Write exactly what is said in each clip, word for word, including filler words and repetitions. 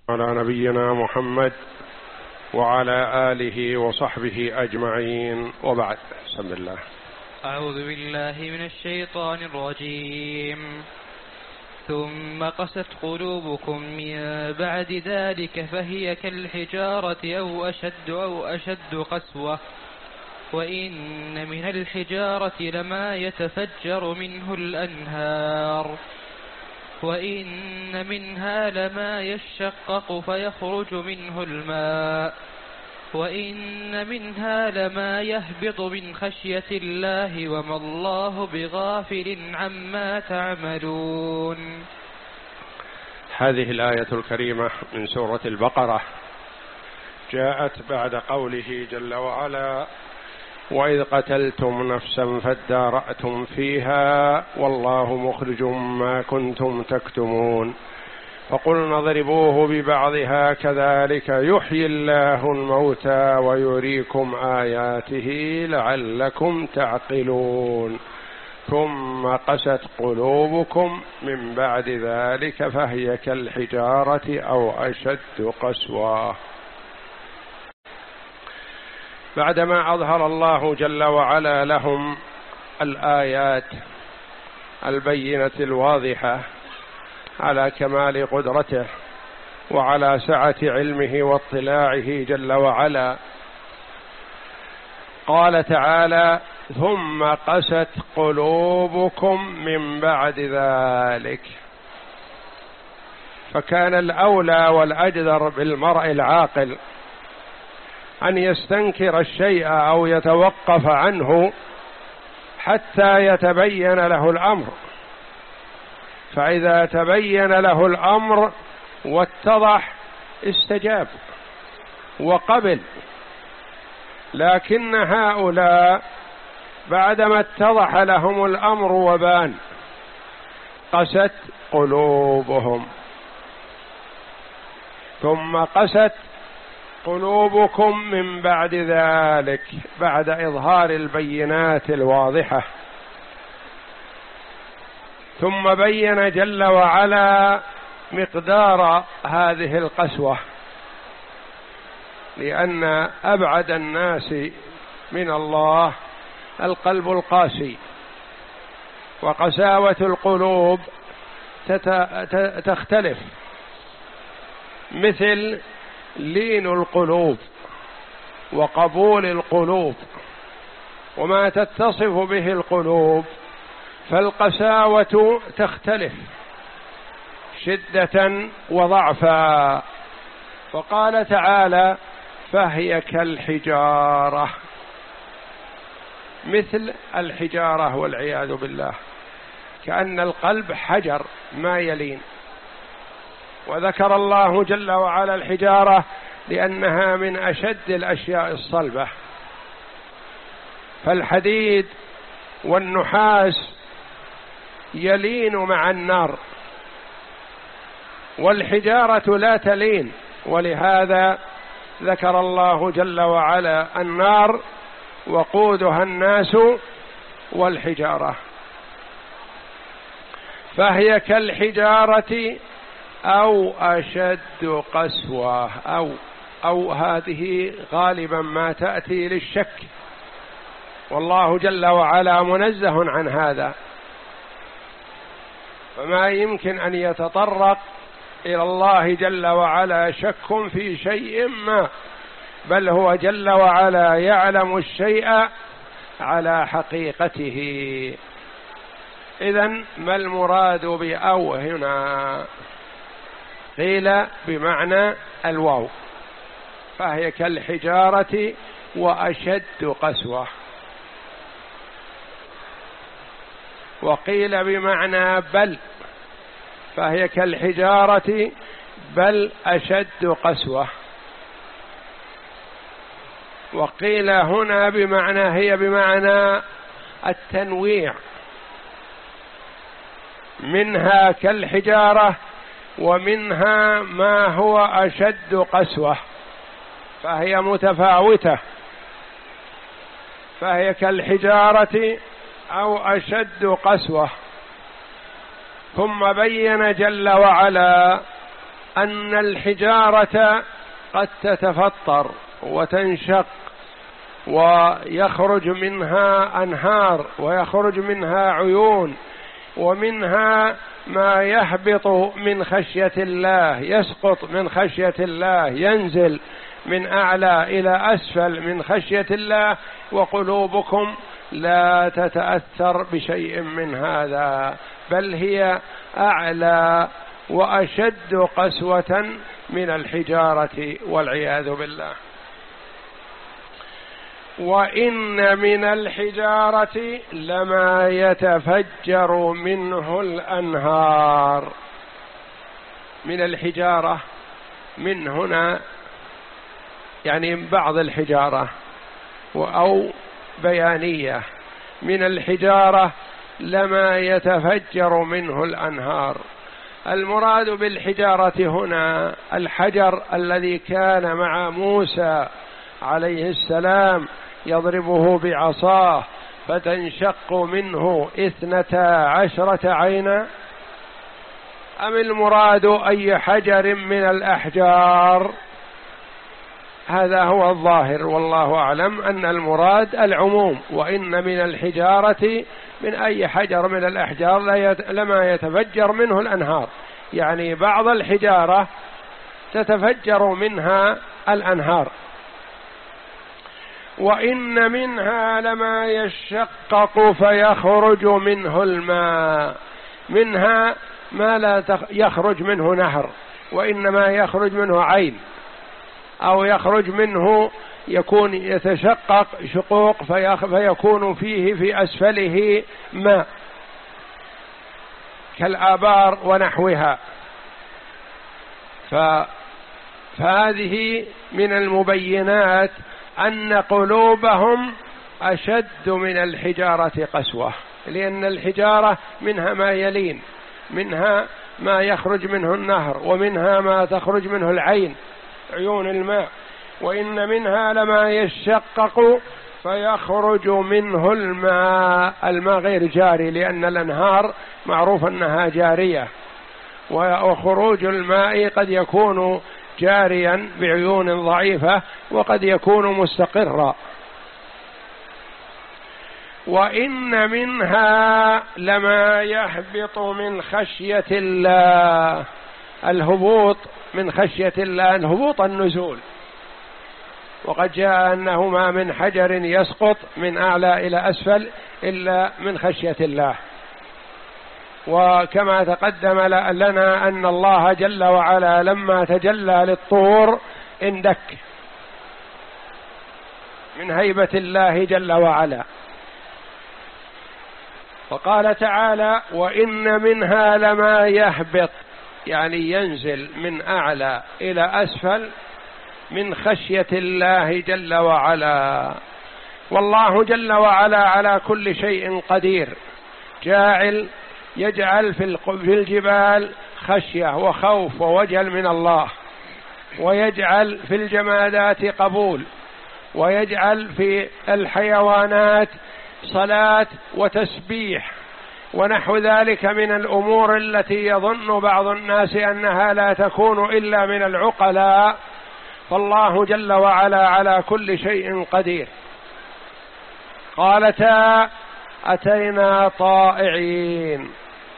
على نبينا محمد وعلى آله وصحبه أجمعين، وبعد. بسم الله. أعوذ بالله من الشيطان الرجيم. ثم قست قلوبكم من بعد ذلك فهي كالحجارة أو أشد أو أشد قسوة وإن من الحجارة لما يتفجر منه الأنهار وإن منها لما يشقق فيخرج منه الماء وإن منها لما يهبط من خشية الله وما الله بغافل عما تعملون. هذه الآية الكريمة من سورة البقرة جاءت بعد قوله جل وعلا: وإذ قتلتم نفسا فادارأتم فيها والله مخرج ما كنتم تكتمون فقلنا اضربوه ببعضها كذلك يحيي الله الموتى ويريكم آياته لعلكم تعقلون ثم قست قلوبكم من بعد ذلك فهي كالحجارة أو أشد قسوة. بعدما أظهر الله جل وعلا لهم الآيات البينة الواضحة على كمال قدرته وعلى سعة علمه واطلاعه جل وعلا، قال تعالى: ثم قست قلوبكم من بعد ذلك. فكان الأولى والأجدر بالمرء العاقل أن يستنكر الشيء أو يتوقف عنه حتى يتبين له الأمر، فإذا تبين له الأمر واتضح استجاب وقبل. لكن هؤلاء بعدما اتضح لهم الأمر وبان قست قلوبهم. ثم قست قلوبكم من بعد ذلك، بعد إظهار البينات الواضحة. ثم بين جل وعلا مقدار هذه القسوة، لأن أبعد الناس من الله القلب القاسي، وقساوة القلوب تختلف، مثل لين القلوب وقبول القلوب وما تتصف به القلوب، فالقساوة تختلف شدة وضعفا. فقال تعالى: فهي كالحجارة، مثل الحجارة والعياذ بالله، كأن القلب حجر ما يلين. وذكر الله جل وعلا الحجارة لأنها من أشد الأشياء الصلبة، فالحديد والنحاس يلين مع النار، والحجارة لا تلين، ولهذا ذكر الله جل وعلا النار وقودها الناس والحجارة. فهي كالحجارة أو أشد قسوة، أو أو هذه غالبا ما تأتي للشك، والله جل وعلا منزه عن هذا، فما يمكن أن يتطرق إلى الله جل وعلا شك في شيء ما، بل هو جل وعلا يعلم الشيء على حقيقته. إذن ما المراد بأو هنا؟ قيل بمعنى الواو، فهي كالحجارة وأشد قسوة، وقيل بمعنى بل، فهي كالحجارة بل أشد قسوة، وقيل هنا بمعنى هي بمعنى التنويع، منها كالحجارة ومنها ما هو أشد قسوة، فهي متفاوتة، فهي كالحجارة أو أشد قسوة. ثم بين جل وعلا أن الحجارة قد تتفطر وتنشق ويخرج منها أنهار ويخرج منها عيون، ومنها ما يهبط من خشية الله، يسقط من خشية الله، ينزل من أعلى إلى أسفل من خشية الله، وقلوبكم لا تتأثر بشيء من هذا، بل هي أعلى وأشد قسوة من الحجارة والعياذ بالله. وإن من الحجارة لما يتفجر منه الأنهار. من الحجارة من هنا يعني بعض الحجارة أو بيانية. من الحجارة لما يتفجر منه الأنهار. المراد بالحجارة هنا الحجر الذي كان مع موسى عليه السلام يضربه بعصاه فتنشق منه اثنتا عشرة عينا، أم المراد أي حجر من الأحجار؟ هذا هو الظاهر والله أعلم أن المراد العموم. وإن من الحجارة من أي حجر من الأحجار لما يتفجر منه الأنهار، يعني بعض الحجارة تتفجر منها الأنهار. وإن منها لما يشقق فيخرج منه الماء. منها ما لا يخرج منه نهر، وإنما يخرج منه عين، أو يخرج منه يكون يتشقق شقوق فيكون فيه في أسفله ماء كالآبار ونحوها. ف... فهذه من المبينات أن قلوبهم أشد من الحجارة قسوة، لأن الحجارة منها ما يلين، منها ما يخرج منه النهر، ومنها ما تخرج منه العين عيون الماء. وإن منها لما يشقق فيخرج منه الماء. الماء غير جاري، لأن الأنهار معروف أنها جارية، وخروج الماء قد يكون جاريا بعيون ضعيفة وقد يكون مستقرا. وإن منها لما يهبط من خشية الله. الهبوط من خشية الله الهبوط النزول، وقد جاء أنه ما من حجر يسقط من أعلى إلى أسفل إلا من خشية الله. وكما تقدم لنا أن الله جل وعلا لما تجلى للطور اندك من هيبة الله جل وعلا. وقال تعالى: وإن منها لما يهبط، يعني ينزل من أعلى إلى أسفل من خشية الله جل وعلا. والله جل وعلا على كل شيء قدير، جاعل يجعل في الجبال خشية وخوف ووجل من الله، ويجعل في الجمادات قبول، ويجعل في الحيوانات صلاة وتسبيح ونحو ذلك من الأمور التي يظن بعض الناس أنها لا تكون إلا من العقلاء. فالله جل وعلا على كل شيء قدير. قالتا: أتينا طائعين.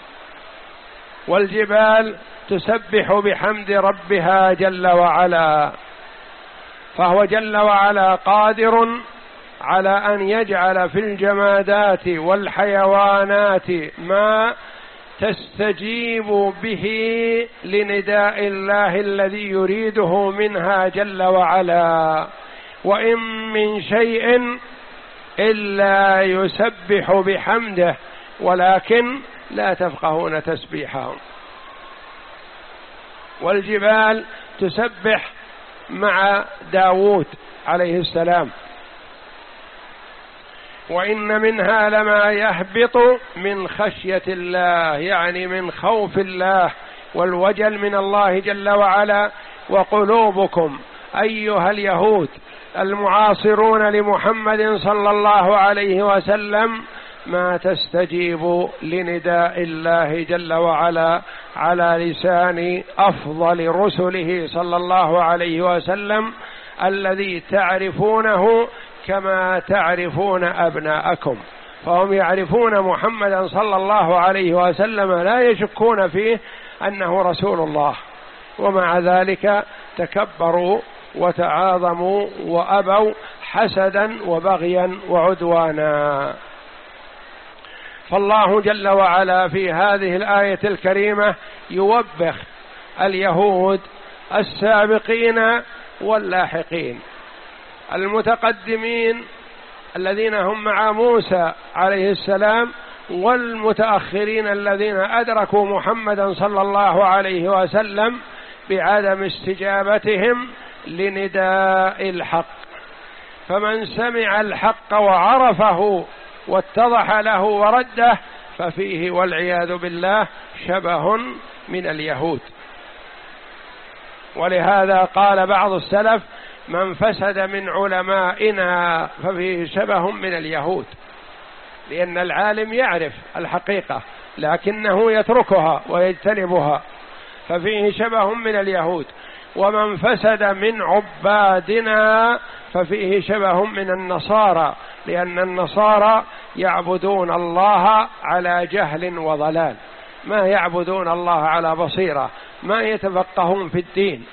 والجبال تسبح بحمد ربها جل وعلا، فهو جل وعلا قادر على أن يجعل في الجمادات والحيوانات ما تستجيب به لنداء الله الذي يريده منها جل وعلا. وإن من شيء إلا يسبح بحمده ولكن لا تفقهون تسبيحهم. والجبال تسبح مع داود عليه السلام. وإن منها لما يهبط من خشية الله، يعني من خوف الله والوجل من الله جل وعلا. وقلوبكم أيها اليهود المعاصرون لمحمد صلى الله عليه وسلم ما تستجيب لنداء الله جل وعلا على لسان أفضل رسله صلى الله عليه وسلم الذي تعرفونه كما تعرفون أبناءكم. فهم يعرفون محمدا صلى الله عليه وسلم لا يشكون فيه أنه رسول الله، ومع ذلك تكبروا وتعاظموا وأبوا حسدا وبغيا وعدوانا. فالله جل وعلا في هذه الآية الكريمة يوبخ اليهود السابقين واللاحقين، المتقدمين الذين هم مع موسى عليه السلام، والمتأخرين الذين أدركوا محمدا صلى الله عليه وسلم بعدم استجابتهم لنداء الحق. فمن سمع الحق وعرفه واتضح له ورده ففيه والعياذ بالله شبه من اليهود. ولهذا قال بعض السلف: من فسد من علمائنا ففيه شبه من اليهود، لأن العالم يعرف الحقيقة لكنه يتركها ويجتنبها، ففيه شبه من اليهود. ومن فسد من عبادنا ففيه شبه من النصارى، لأن النصارى يعبدون الله على جهل وضلال، ما يعبدون الله على بصيرة، ما يتفقهون في الدين.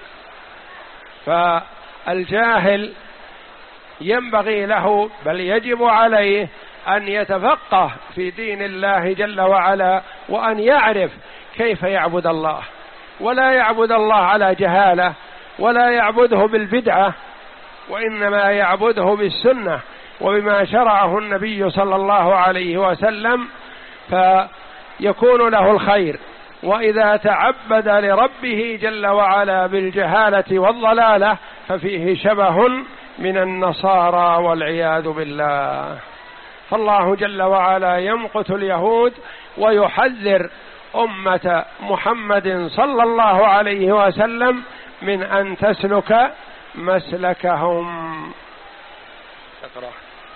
فالجاهل ينبغي له بل يجب عليه أن يتفقه في دين الله جل وعلا، وأن يعرف كيف يعبد الله، ولا يعبد الله على جهالة، ولا يعبده بالبدعة، وإنما يعبده بالسنة وبما شرعه النبي صلى الله عليه وسلم، فيكون له الخير. وإذا تعبد لربه جل وعلا بالجهالة والضلالة ففيه شبه من النصارى والعياذ بالله. فالله جل وعلا يمقت اليهود ويحذر أمة محمد صلى الله عليه وسلم من أن تسلك مسلكهم. اقرأ.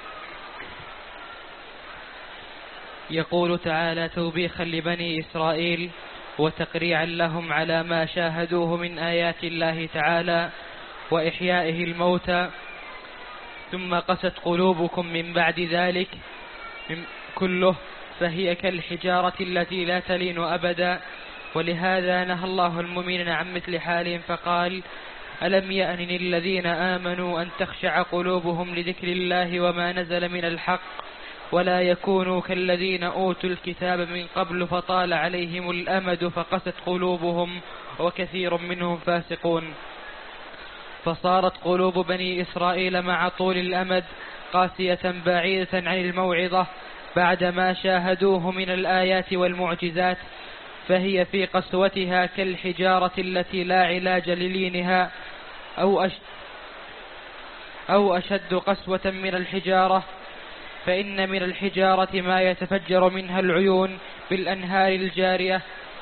يقول تعالى توبيخا لبني إسرائيل وتقريعا لهم على ما شاهدوه من آيات الله تعالى وإحيائه الموتى: ثم قست قلوبكم من بعد ذلك كله فهي كالحجارة التي لا تلين أبدا. ولهذا نهى الله المؤمنين عن مثل حالهم فقال: ألم يأن للذين آمنوا أن تخشع قلوبهم لذكر الله وما نزل من الحق ولا يكونوا كالذين أوتوا الكتاب من قبل فطال عليهم الأمد فقست قلوبهم وكثير منهم فاسقون. فصارت قلوب بني إسرائيل مع طول الأمد قاسية بعيدة عن الموعظة بعدما شاهدوه من الآيات والمعجزات، فهي في قسوتها كالحجارة التي لا علاج للينها أو, أش أو أشد قسوة من الحجارة. فإن من الحجارة ما يتفجر منها العيون بالأنهار الجارية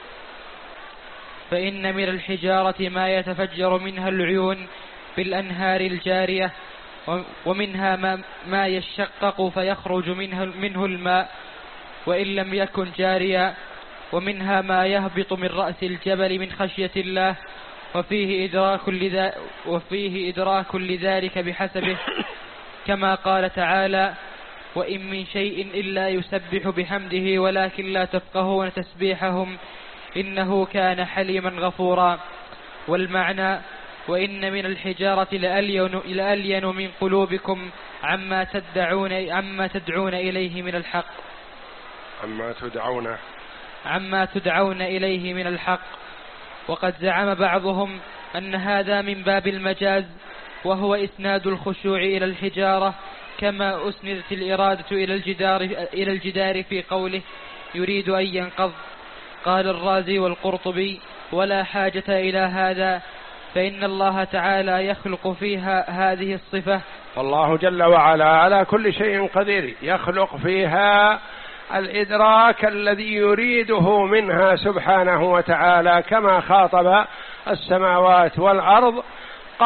فإن من الحجارة ما يتفجر منها العيون بالأنهار الجارية ومنها ما, ما يشقق فيخرج منه, منه الماء وإن لم يكن جاريا، ومنها ما يهبط من رأس الجبل من خشية الله، وفيه إدراك, لذا وفيه إدراك لذلك بحسبه، كما قال تعالى: وإن من شيء إلا يسبح بحمده ولكن لا تفقهون تسبيحهم إنه كان حليما غفورا. والمعنى: وإن من الحجارة لألين من قلوبكم عما تدعون عما تدعون إليه من الحق عما تدعون عما تدعون إليه من الحق. وقد زعم بعضهم أن هذا من باب المجاز، وهو إسناد الخشوع إلى الحجارة، كما أسندت الإرادة إلى الجدار, إلى الجدار في قوله: يريد أن ينقض. قال الرازي والقرطبي: ولا حاجة إلى هذا، فإن الله تعالى يخلق فيها هذه الصفة. فالله جل وعلا على كل شيء قدير، يخلق فيها الإدراك الذي يريده منها سبحانه وتعالى، كما خاطب السماوات والأرض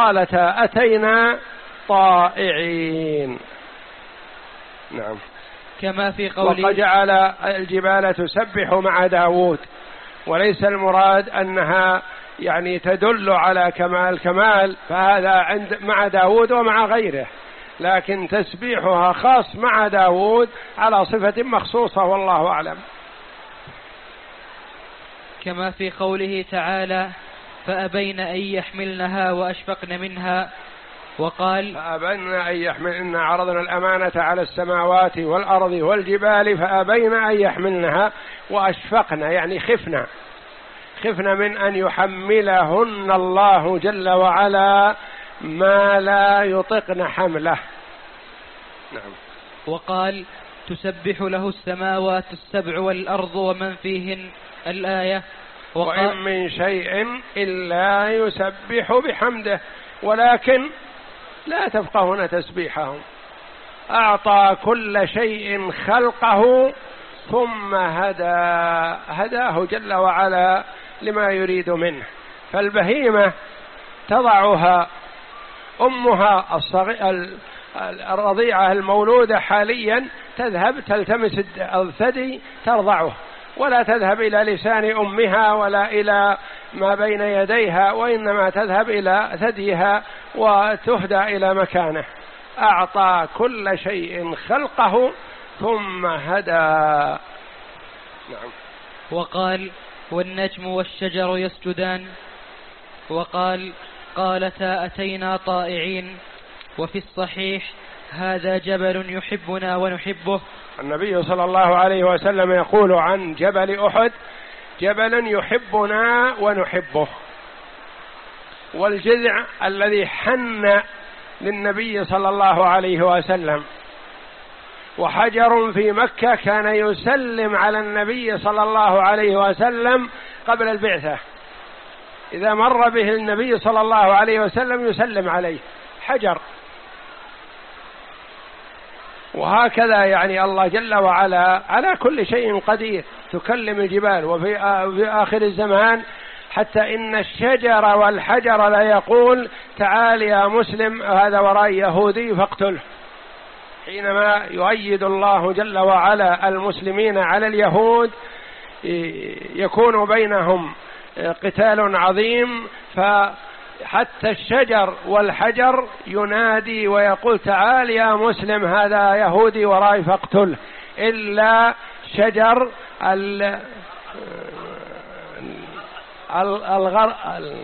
قالتا أتينا طائعين. نعم. كما في قوله وقد جعل الجبال تسبح مع داود، وليس المراد أنها يعني تدل على كمال كمال، فهذا عند مع داود ومع غيره، لكن تسبيحها خاص مع داود على صفة مخصوصة والله أعلم. كما في قوله تعالى فأبين أن يحملنها وأشفقن منها، وقال فأبين أن يحملن عرضنا الأمانة على السماوات والأرض والجبال فأبين أن يحملنها وأشفقن يعني خفنا خفنا من أن يحملهن الله جل وعلا ما لا يطقن حمله. نعم. وقال تسبح له السماوات السبع والأرض ومن فيهن الآية. وإن من شيء إلا يسبح بحمده ولكن لا تفقهون تسبيحهم. أعطى كل شيء خلقه ثم هدى هداه جل وعلا لما يريد منه. فالبهيمة تضعها أمها الرضيعة المولودة حاليا تذهب تلتمس الثدي ترضعه، ولا تذهب إلى لسان أمها ولا إلى ما بين يديها، وإنما تذهب إلى ثديها وتهدى إلى مكانه. أعطى كل شيء خلقه ثم هدى. نعم. وقال والنجم والشجر يسجدان، وقال قالتا أتينا طائعين. وفي الصحيح هذا جبل يحبنا ونحبه. النبي صلى الله عليه وسلم يقول عن جبل أحد جبل يحبنا ونحبه. والجذع الذي حن للنبي صلى الله عليه وسلم، وحجر في مكة كان يسلم على النبي صلى الله عليه وسلم قبل البعثة، إذا مر به النبي صلى الله عليه وسلم يسلم عليه حجر. وهكذا يعني الله جل وعلا على كل شيء قدير، تكلم الجبال. وفي آخر الزمان حتى إن الشجر والحجر لا يقول تعال يا مسلم هذا وراء يهودي فاقتله، حينما يؤيد الله جل وعلا المسلمين على اليهود يكون بينهم قتال عظيم، فحتى الشجر والحجر ينادي ويقول تعال يا مسلم هذا يهودي وراء فاقتله، إلا شجر ال الغر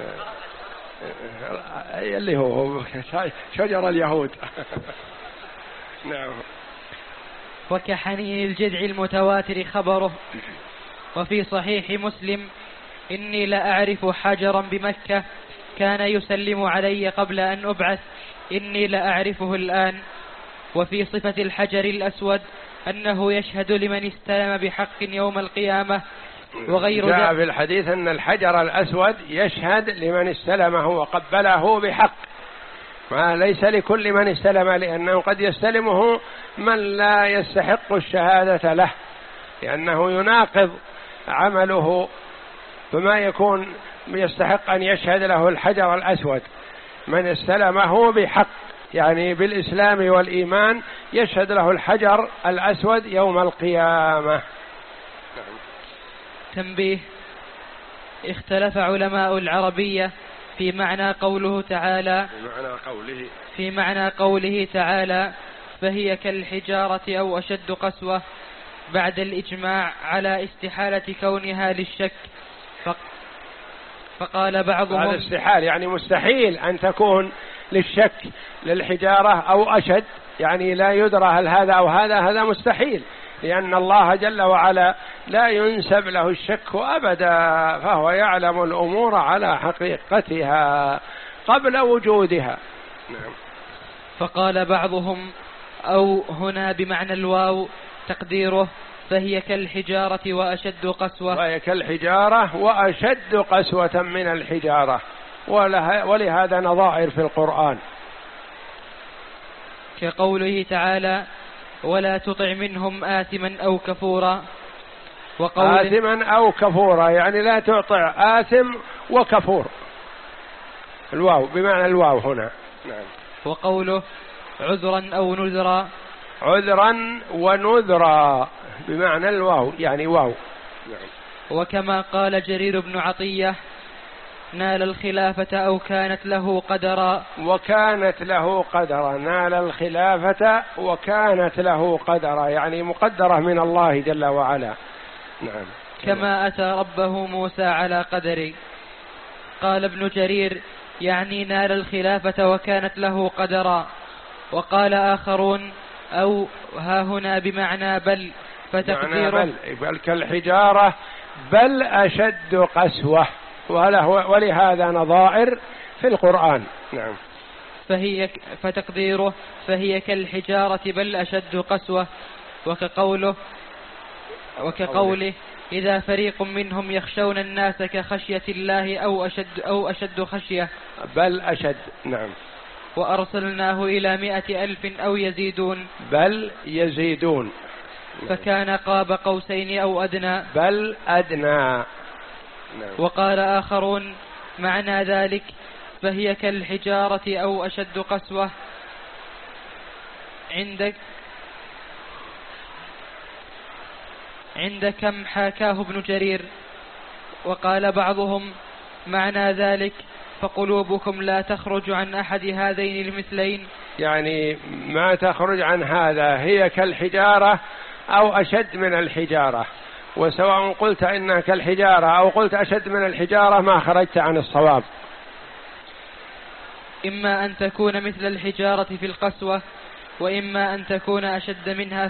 اللي هو شجر اليهود. نعم. وكحنين الجذع المتواتر خبره. وفي صحيح مسلم إني لأعرف حجرا بمكة كان يسلم علي قبل أن أبعث إني لأعرفه الآن. وفي صفة الحجر الأسود أنه يشهد لمن استلم بحق يوم القيامة. وغير جاء في الحديث أن الحجر الأسود يشهد لمن استلمه وقبله بحق، ما ليس لكل من استلم، لأنه قد يستلمه من لا يستحق الشهادة له لأنه يناقض عمله، فما يكون يستحق أن يشهد له الحجر الأسود. من استلمه بحق يعني بالإسلام والإيمان يشهد له الحجر الأسود يوم القيامة. تنبيه: اختلف علماء العربية في معنى قوله تعالى في معنى قوله في معنى قوله تعالى فهي كالحجارة أو أشد قسوة بعد الإجماع على استحالة كونها للشك. فقال بعضهم هذا استحال يعني مستحيل أن تكون للشك للحجارة أو أشد، يعني لا يدرى هل هذا أو هذا، هذا مستحيل، لأن الله جل وعلا لا ينسب له الشك أبدا، فهو يعلم الأمور على حقيقتها قبل وجودها. نعم. فقال بعضهم أو هنا بمعنى الواو تقديره فهي كالحجارة وأشد قسوة، فهي كالحجارة وأشد قسوة من الحجارة، ولهذا نظائر في القرآن كقوله تعالى ولا تطع منهم آثما أو كفورا. آثما أو كفورا يعني لا تعطع آثم وكفور، الواو بمعنى الواو هنا. نعم. وقوله عذرا أو نذرا عذرا ونذرا بمعنى الواو، يعني واو. وكما قال جرير بن عطية: نال الخلافة أو كانت له قدرا. وكانت له قدرا، نال الخلافة وكانت له قدرا، يعني مقدرة من الله جل وعلا. نعم. كما أتى ربه موسى على قدر. قال ابن جرير: يعني نال الخلافة وكانت له قدرا. وقال آخرون: أو ها هنا بمعنى بل، فتقديره بل, بل كالحجارة بل أشد قسوة، ولهذا نظائر في القرآن. نعم. فهي فتقديره فهي كالحجارة بل أشد قسوة. وكقوله وكقوله إذا فريق منهم يخشون الناس كخشية الله أو أشد أو أشد خشية. بل أشد. نعم. وأرسلناه إلى مائة ألف أو يزيدون. بل يزيدون. فكان قاب قوسين أو أدنى. بل أدنى. نعم. وقال آخرون: معنى ذلك فهي كالحجارة أو أشد قسوة. عندك عند كم حاكاه ابن جرير. وقال بعضهم: معنى ذلك فقلوبكم لا تخرج عن أحد هذين المثلين، يعني ما تخرج عن هذا، هي كالحجارة أو أشد من الحجارة، وسواء قلت إنها كالحجارة أو قلت أشد من الحجارة ما خرجت عن الصواب. إما أن تكون مثل الحجارة في القسوة، وإما أن تكون أشد منها